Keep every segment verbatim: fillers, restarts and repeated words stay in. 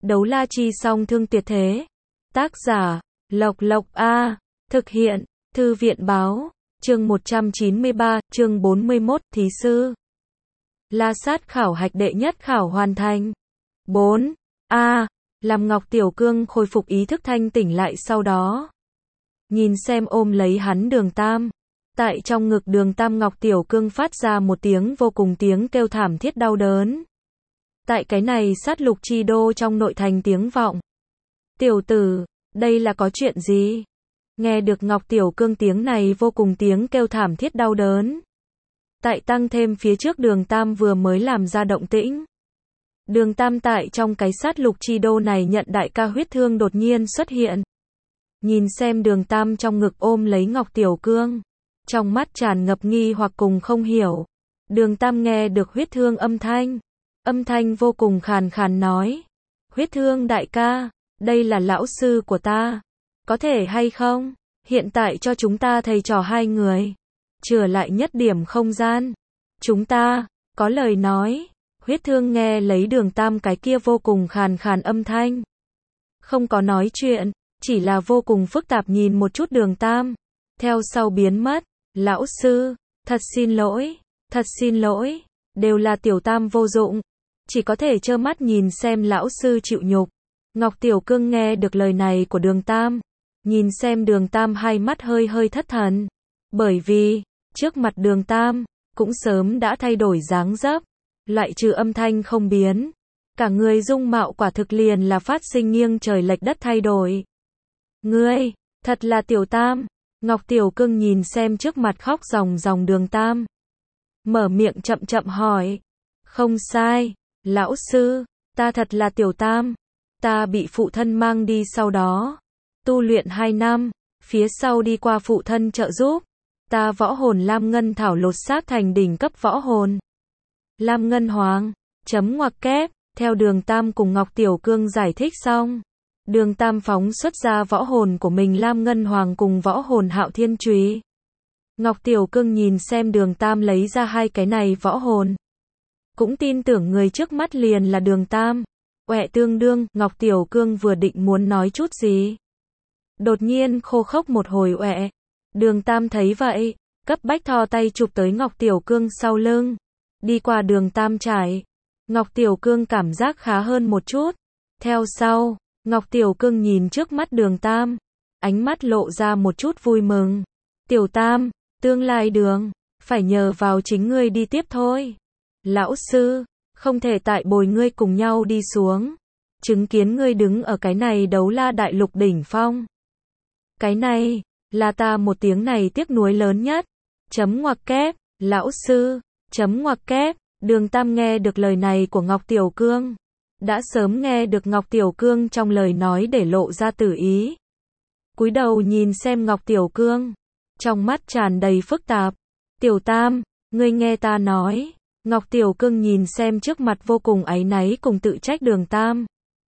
Đấu la chi song thương tuyệt thế. Tác giả, Lộc Lộc A. Thực hiện, Thư viện báo. Chương một trăm chín mươi ba, chương bốn mươi mốt, thí sư. La sát khảo hạch đệ nhất khảo hoàn thành. bốn. A. Làm Ngọc Tiểu Cương khôi phục ý thức thanh tỉnh lại sau đó. Nhìn xem ôm lấy hắn Đường Tam. Tại trong ngực Đường Tam, Ngọc Tiểu Cương phát ra một tiếng vô cùng tiếng kêu thảm thiết đau đớn. Tại cái này sát lục chi đô trong nội thành tiếng vọng. Tiểu tử, đây là có chuyện gì? Nghe được Ngọc Tiểu Cương tiếng này vô cùng tiếng kêu thảm thiết đau đớn. Tại tăng thêm phía trước Đường Tam vừa mới làm ra động tĩnh. Đường Tam tại trong cái sát lục chi đô này nhận đại ca huyết thương đột nhiên xuất hiện. Nhìn xem Đường Tam trong ngực ôm lấy Ngọc Tiểu Cương. Trong mắt tràn ngập nghi hoặc cùng không hiểu. Đường Tam nghe được huyết thương âm thanh. Âm thanh vô cùng khàn khàn nói. Huyết thương đại ca, đây là lão sư của ta. Có thể hay không? Hiện tại cho chúng ta thầy trò hai người. Trở lại nhất điểm không gian. Chúng ta, có lời nói. Huyết thương nghe lấy Đường Tam cái kia vô cùng khàn khàn âm thanh. Không có nói chuyện, chỉ là vô cùng phức tạp nhìn một chút Đường Tam. Theo sau biến mất. Lão sư, thật xin lỗi, thật xin lỗi. Đều là Tiểu Tam vô dụng. Chỉ có thể trơ mắt nhìn xem lão sư chịu nhục. Ngọc Tiểu Cương nghe được lời này của Đường Tam. Nhìn xem Đường Tam hai mắt hơi hơi thất thần. Bởi vì, trước mặt Đường Tam, cũng sớm đã thay đổi dáng dấp. Loại trừ âm thanh không biến. Cả người dung mạo quả thực liền là phát sinh nghiêng trời lệch đất thay đổi. Ngươi, thật là Tiểu Tam. Ngọc Tiểu Cương nhìn xem trước mặt khóc ròng ròng Đường Tam. Mở miệng chậm chậm hỏi. Không sai, lão sư, ta thật là Tiểu Tam. Ta bị phụ thân mang đi sau đó. Tu luyện hai năm, phía sau đi qua phụ thân trợ giúp. Ta võ hồn Lam Ngân Thảo lột xác thành đỉnh cấp võ hồn. Lam Ngân Hoàng, chấm ngoặc kép, theo Đường Tam cùng Ngọc Tiểu Cương giải thích xong. Đường Tam phóng xuất ra võ hồn của mình Lam Ngân Hoàng cùng võ hồn Hạo Thiên Chùy. Ngọc Tiểu Cương nhìn xem Đường Tam lấy ra hai cái này võ hồn. Cũng tin tưởng người trước mắt liền là Đường Tam. Oẹ tương đương, Ngọc Tiểu Cương vừa định muốn nói chút gì. Đột nhiên khô khốc một hồi oẹ. Đường Tam thấy vậy, cấp bách thò tay chụp tới Ngọc Tiểu Cương sau lưng. Đi qua Đường Tam trải. Ngọc Tiểu Cương cảm giác khá hơn một chút. Theo sau, Ngọc Tiểu Cương nhìn trước mắt Đường Tam. Ánh mắt lộ ra một chút vui mừng. Tiểu Tam, tương lai đường, phải nhờ vào chính ngươi đi tiếp thôi. Lão sư, không thể tại bồi ngươi cùng nhau đi xuống. Chứng kiến ngươi đứng ở cái này đấu la đại lục đỉnh phong. Cái này, là ta một tiếng này tiếc nuối lớn nhất. Chấm ngoặc kép, lão sư, chấm ngoặc kép. Đường Tam nghe được lời này của Ngọc Tiểu Cương. Đã sớm nghe được Ngọc Tiểu Cương trong lời nói để lộ ra tử ý. Cúi đầu nhìn xem Ngọc Tiểu Cương. Trong mắt tràn đầy phức tạp. Tiểu Tam, ngươi nghe ta nói. Ngọc Tiểu Cương nhìn xem trước mặt vô cùng áy náy cùng tự trách Đường Tam.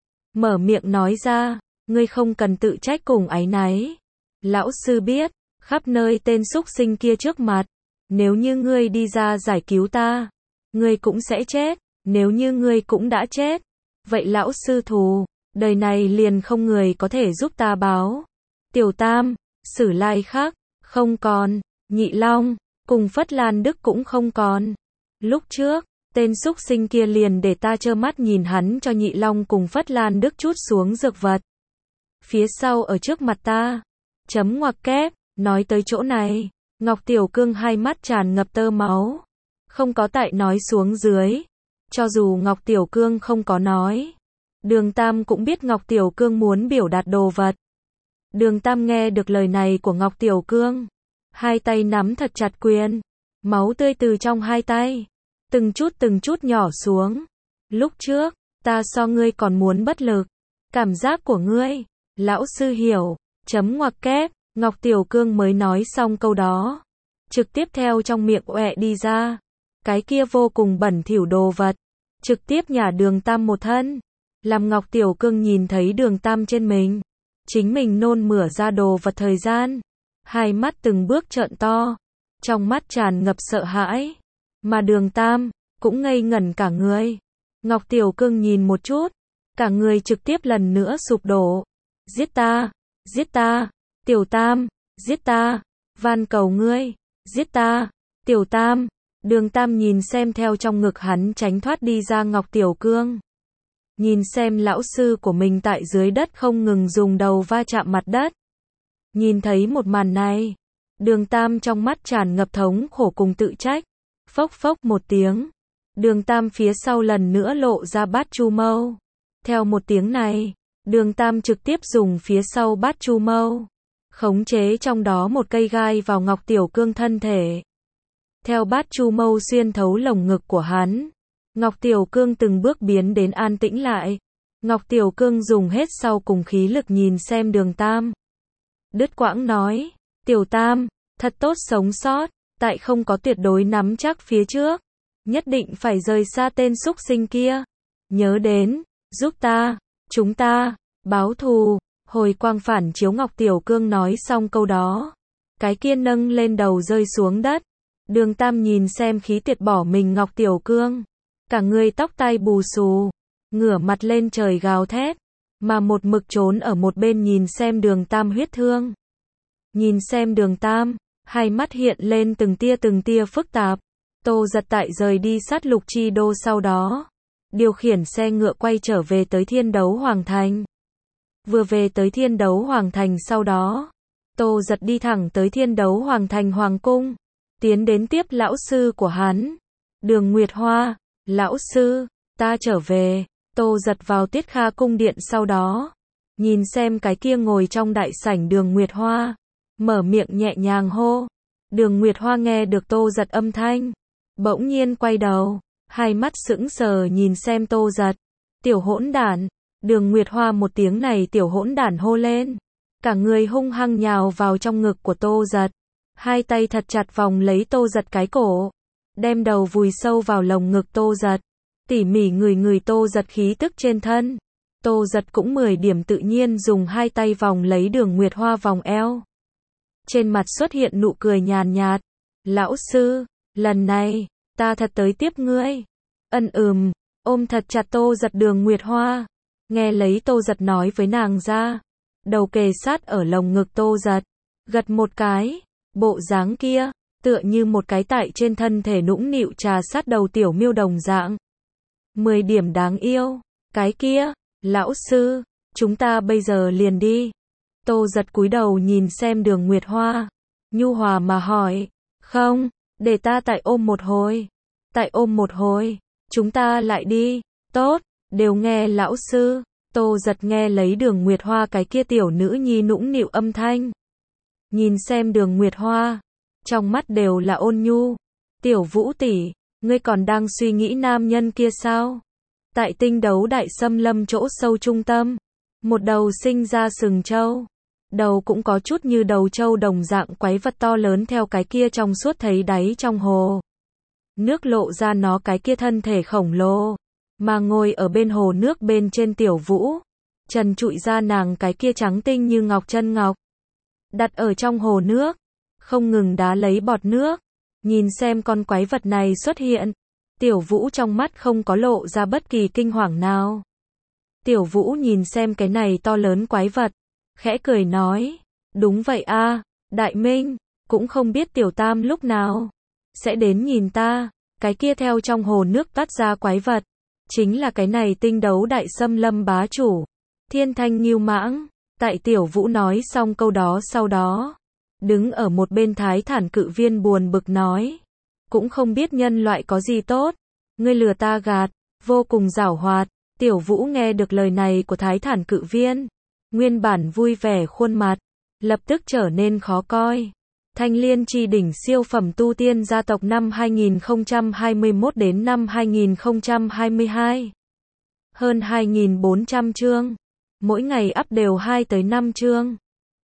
Mở miệng nói ra, ngươi không cần tự trách cùng áy náy. Lão sư biết, khắp nơi tên súc sinh kia trước mặt. Nếu như ngươi đi ra giải cứu ta, ngươi cũng sẽ chết. Nếu như ngươi cũng đã chết, vậy lão sư thù, đời này liền không người có thể giúp ta báo. Tiểu Tam, Sử Lai Khắc, không còn. Nhị Long, cùng Phất Lan Đức cũng không còn. Lúc trước, tên súc sinh kia liền để ta trơ mắt nhìn hắn cho Nhị Long cùng Phất Lan Đức chút xuống dược vật. Phía sau ở trước mặt ta. Chấm ngoặc kép, nói tới chỗ này. Ngọc Tiểu Cương hai mắt tràn ngập tơ máu. Không có tại nói xuống dưới. Cho dù Ngọc Tiểu Cương không có nói. Đường Tam cũng biết Ngọc Tiểu Cương muốn biểu đạt đồ vật. Đường Tam nghe được lời này của Ngọc Tiểu Cương. Hai tay nắm thật chặt quyền. Máu tươi từ trong hai tay. Từng chút từng chút nhỏ xuống. Lúc trước, ta so ngươi còn muốn bất lực. Cảm giác của ngươi. Lão sư hiểu. Chấm ngoặc kép. Ngọc Tiểu Cương mới nói xong câu đó. Trực tiếp theo trong miệng oẹ đi ra. Cái kia vô cùng bẩn thỉu đồ vật. Trực tiếp nhả Đường Tam một thân. Làm Ngọc Tiểu Cương nhìn thấy Đường Tam trên mình. Chính mình nôn mửa ra đồ vật thời gian. Hai mắt từng bước trợn to. Trong mắt tràn ngập sợ hãi. Mà Đường Tam, cũng ngây ngẩn cả người. Ngọc Tiểu Cương nhìn một chút. cả người trực tiếp lần nữa sụp đổ. Giết ta, giết ta, Tiểu Tam, giết ta, van cầu ngươi, giết ta, Tiểu Tam. Đường Tam nhìn xem theo trong ngực hắn tránh thoát đi ra Ngọc Tiểu Cương. Nhìn xem lão sư của mình tại dưới đất không ngừng dùng đầu va chạm mặt đất. Nhìn thấy một màn này, Đường Tam trong mắt tràn ngập thống khổ cùng tự trách. Phốc phốc một tiếng, Đường Tam phía sau lần nữa lộ ra bát chu mâu. Theo một tiếng này, Đường Tam trực tiếp dùng phía sau bát chu mâu, khống chế trong đó một cây gai vào Ngọc Tiểu Cương thân thể. Theo bát chu mâu xuyên thấu lồng ngực của hắn, Ngọc Tiểu Cương từng bước biến đến an tĩnh lại. Ngọc Tiểu Cương dùng hết sau cùng khí lực nhìn xem Đường Tam. Đứt quãng nói, Tiểu Tam, thật tốt sống sót, tại không có tuyệt đối nắm chắc phía trước. Nhất định phải rời xa tên súc sinh kia. Nhớ đến, giúp ta, chúng ta, báo thù. Hồi quang phản chiếu Ngọc Tiểu Cương nói xong câu đó. Cái kia nâng lên đầu rơi xuống đất. Đường Tam nhìn xem khí tiệt bỏ mình Ngọc Tiểu Cương. Cả người tóc tai bù xù, ngửa mặt lên trời gào thét, mà một mực trốn ở một bên nhìn xem Đường Tam huyết thương. Nhìn xem Đường Tam, hai mắt hiện lên từng tia từng tia phức tạp. Tô Giật tại rời đi sát lục chi đô sau đó, điều khiển xe ngựa quay trở về tới Thiên Đấu Hoàng Thành. Vừa về tới Thiên Đấu Hoàng Thành sau đó, Tô Giật đi thẳng tới Thiên Đấu Hoàng Thành Hoàng Cung, tiến đến tiếp lão sư của hắn, Đường Nguyệt Hoa. Lão sư, ta trở về. Tô Giật vào Tiết Kha cung điện sau đó, nhìn xem cái kia ngồi trong đại sảnh Đường Nguyệt Hoa, mở miệng nhẹ nhàng hô. Đường Nguyệt Hoa nghe được Tô Giật âm thanh, bỗng nhiên quay đầu, hai mắt sững sờ nhìn xem Tô Giật. Tiểu hỗn đản. Đường Nguyệt Hoa một tiếng này tiểu hỗn đản hô lên, cả người hung hăng nhào vào trong ngực của Tô Giật, hai tay thật chặt vòng lấy Tô Giật cái cổ, đem đầu vùi sâu vào lồng ngực Tô Giật, tỉ mỉ người người Tô Giật khí tức trên thân. Tô Giật cũng mười điểm tự nhiên dùng hai tay vòng lấy Đường Nguyệt Hoa vòng eo. Trên mặt xuất hiện nụ cười nhàn nhạt. Lão sư, lần này, ta thật tới tiếp ngươi. Ân ừm, ôm thật chặt Tô Giật Đường Nguyệt Hoa. Nghe lấy Tô Giật nói với nàng ra, đầu kề sát ở lồng ngực Tô Giật, gật một cái, bộ dáng kia, tựa như một cái tại trên thân thể nũng nịu trà sát đầu tiểu miêu đồng dạng. Mười điểm đáng yêu, cái kia, lão sư, chúng ta bây giờ liền đi. Tô Giật cúi đầu nhìn xem Đường Nguyệt Hoa, nhu hòa mà hỏi, không, để ta tại ôm một hồi, tại ôm một hồi, chúng ta lại đi, tốt. Đều nghe lão sư. Tô Giật nghe lấy Đường Nguyệt Hoa cái kia tiểu nữ nhi nũng nịu âm thanh. Nhìn xem Đường Nguyệt Hoa, trong mắt đều là ôn nhu. Tiểu Vũ tỷ, ngươi còn đang suy nghĩ nam nhân kia sao? Tại Tinh Đấu Đại Xâm Lâm chỗ sâu trung tâm, một đầu sinh ra sừng trâu, đầu cũng có chút như đầu trâu đồng dạng quái vật to lớn theo cái kia trong suốt thấy đáy trong hồ nước lộ ra nó cái kia thân thể khổng lồ. Mà ngồi ở bên hồ nước bên trên Tiểu Vũ, trần trụi ra nàng cái kia trắng tinh như ngọc chân ngọc, đặt ở trong hồ nước, không ngừng đá lấy bọt nước. Nhìn xem con quái vật này xuất hiện, Tiểu Vũ trong mắt không có lộ ra bất kỳ kinh hoàng nào. Tiểu Vũ nhìn xem cái này to lớn quái vật, khẽ cười nói, đúng vậy a, Đại Minh, cũng không biết Tiểu Tam lúc nào sẽ đến nhìn ta. Cái kia theo trong hồ nước toát ra quái vật, chính là cái này Tinh Đấu Đại Xâm Lâm bá chủ, Thiên Thanh Ngưu Mãng. Tại Tiểu Vũ nói xong câu đó sau đó, đứng ở một bên Thái Thản Cự Viên buồn bực nói, cũng không biết nhân loại có gì tốt, ngươi lừa ta gạt, vô cùng giảo hoạt. Tiểu Vũ nghe được lời này của Thái Thản Cự Viên, nguyên bản vui vẻ khuôn mặt, lập tức trở nên khó coi. Thanh Liên Chi Đỉnh siêu phẩm tu tiên gia tộc năm hai nghìn không trăm hai mươi mốt đến năm hai nghìn không trăm hai mươi hai. Hơn hai nghìn bốn trăm chương. Mỗi ngày up đều hai tới năm chương.